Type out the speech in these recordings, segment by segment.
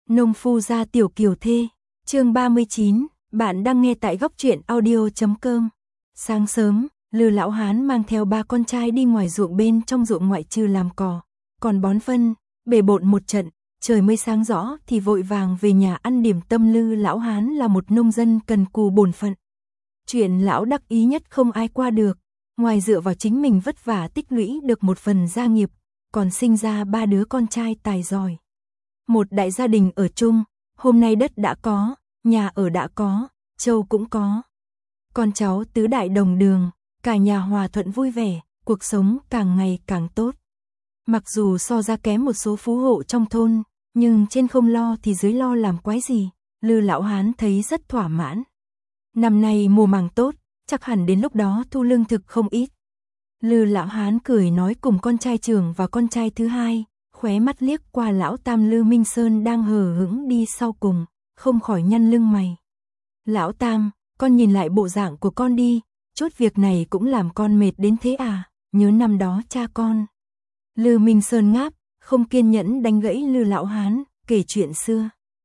Nông phu gia tiểu kiều thê, chương 39, bạn đang nghe tại góc truyện audio.com. Sáng sớm, Lư lão hán mang theo 3 con trai đi ngoài ruộng, bên trong ruộng ngoại trừ làm cỏ, còn bón phân, bề bộn một trận, trời mới sáng rõ thì vội vàng về nhà ăn điểm tâm. Lư lão hán là một nông dân cần cù bổn phận. Chuyện lão đắc ý nhất không ai qua được, ngoài dựa vào chính mình vất vả tích lũy được một phần gia nghiệp, còn sinh ra 3 đứa con trai tài giỏi. Một đại gia đình ở chung, hôm nay đất đã có, nhà ở đã có, trâu cũng có. Con cháu tứ đại đồng đường, cả nhà hòa thuận vui vẻ, cuộc sống càng ngày càng tốt. Mặc dù so ra kém một số phú hộ trong thôn, nhưng trên không lo thì dưới lo làm quái gì, Lư lão hán thấy rất thỏa mãn. Năm nay mùa màng tốt, chắc hẳn đến lúc đó thu lương thực không ít. Lư lão hán cười nói cùng con trai trưởng và con trai thứ hai, khóe mắt liếc qua lão tam Lư Minh Sơn đang hờ hững đi sau cùng, không khỏi nhăn lưng mày. Lão tam, con nhìn lại bộ dạng của con đi, chút việc này cũng làm con mệt đến thế à, nhớ năm đó cha con. Lư Minh Sơn ngáp, không kiên nhẫn đánh gãy Lư lão hán, kể chuyện xưa.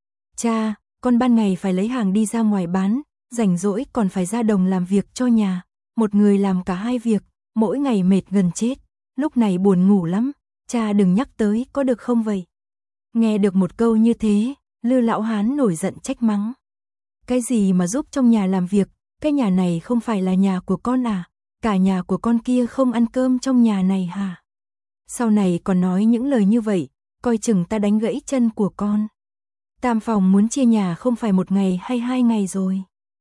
Cha, con ban ngày phải lấy hàng đi ra ngoài bán, rảnh rỗi còn phải ra đồng làm việc cho nhà, một người làm cả hai việc, mỗi ngày mệt gần chết, lúc này buồn ngủ lắm, cha đừng nhắc tới có được không vậy? Nghe được một câu như thế, Lư lão hán nổi giận trách mắng. Cái gì mà giúp trong nhà làm việc, cái nhà này không phải là nhà của con à, cả nhà của con kia không ăn cơm trong nhà này hả? Sau này còn nói những lời như vậy, coi chừng ta đánh gãy chân của con. Tam phòng muốn chia nhà không phải 1 ngày hay 2 ngày rồi.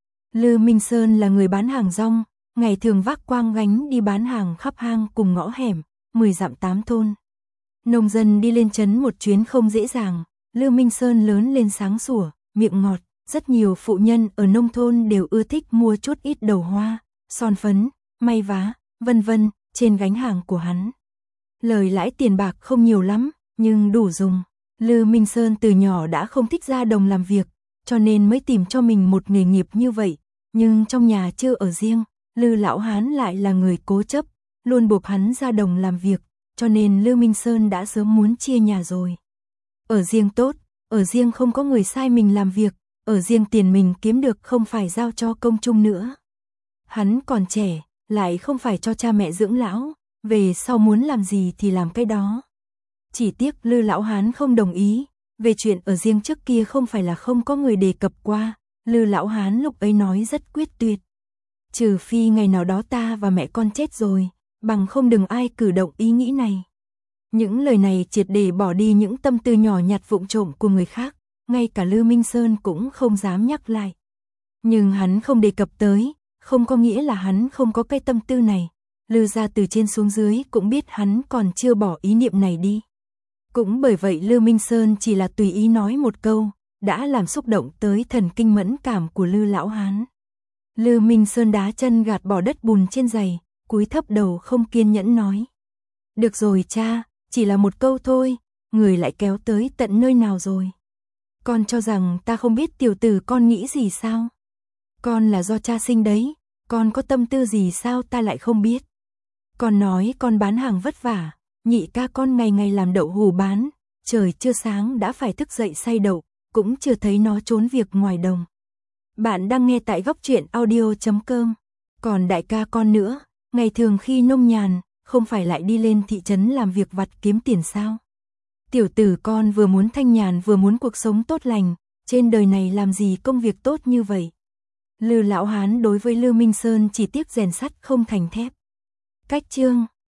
Lư Minh Sơn là người bán hàng rong, ngày thường vác quang gánh đi bán hàng khắp hang cùng ngõ hẻm, 10 dặm 8 thôn. Nông dân đi lên trấn một chuyến không dễ dàng, Lư Minh Sơn lớn lên sáng sủa, miệng ngọt, rất nhiều phụ nhân ở nông thôn đều ưa thích mua chút ít đầu hoa, son phấn, may vá, vân vân, trên gánh hàng của hắn. Lời lãi tiền bạc không nhiều lắm, nhưng đủ dùng. Lư Minh Sơn từ nhỏ đã không thích ra đồng làm việc, cho nên mới tìm cho mình một nghề nghiệp như vậy, nhưng trong nhà chưa ở riêng, Lư lão hán lại là người cố chấp, luôn buộc hắn ra đồng làm việc, cho nên Lư Minh Sơn đã sớm muốn chia nhà rồi. Ở riêng tốt, ở riêng không có người sai mình làm việc, ở riêng tiền mình kiếm được không phải giao cho công chung nữa. Hắn còn trẻ, lại không phải cho cha mẹ dưỡng lão, về sau muốn làm gì thì làm cái đó. Chỉ tiếc Lư lão hán không đồng ý, về chuyện ở riêng trước kia không phải là không có người đề cập qua, Lư lão hán lúc ấy nói rất quyết tuyệt. Trừ phi ngày nào đó ta và mẹ con chết rồi, bằng không đừng ai cử động ý nghĩ này. Những lời này triệt để bỏ đi những tâm tư nhỏ nhặt vụng trộm của người khác, ngay cả Lư Minh Sơn cũng không dám nhắc lại. Nhưng hắn không đề cập tới, không có nghĩa là hắn không có cái tâm tư này. Lư gia từ trên xuống dưới cũng biết hắn còn chưa bỏ ý niệm này đi. Cũng bởi vậy Lư Minh Sơn chỉ là tùy ý nói một câu, đã làm xúc động tới thần kinh mẫn cảm của Lư lão hán. Lư Minh Sơn đá chân gạt bỏ đất bùn trên giày, cúi thấp đầu không kiên nhẫn nói. Được rồi cha, chỉ là một câu thôi, người lại kéo tới tận nơi nào rồi. Con cho rằng ta không biết tiểu tử con nghĩ gì sao? Con là do cha sinh đấy, con có tâm tư gì sao ta lại không biết? Con nói con bán hàng vất vả, nhị ca con ngày ngày làm đậu hù bán, trời chưa sáng đã phải thức dậy xay đậu, cũng chưa thấy nó trốn việc ngoài đồng. Bạn đang nghe tại góc truyện audio.com. Còn đại ca con nữa, ngày thường khi nông nhàn, không phải lại đi lên thị trấn làm việc vặt kiếm tiền sao? Tiểu tử con vừa muốn thanh nhàn vừa muốn cuộc sống tốt lành, trên đời này làm gì công việc tốt như vậy? Lư lão hán đối với Lư Minh Sơn chỉ tiếc rèn sắt không thành thép. Cách chương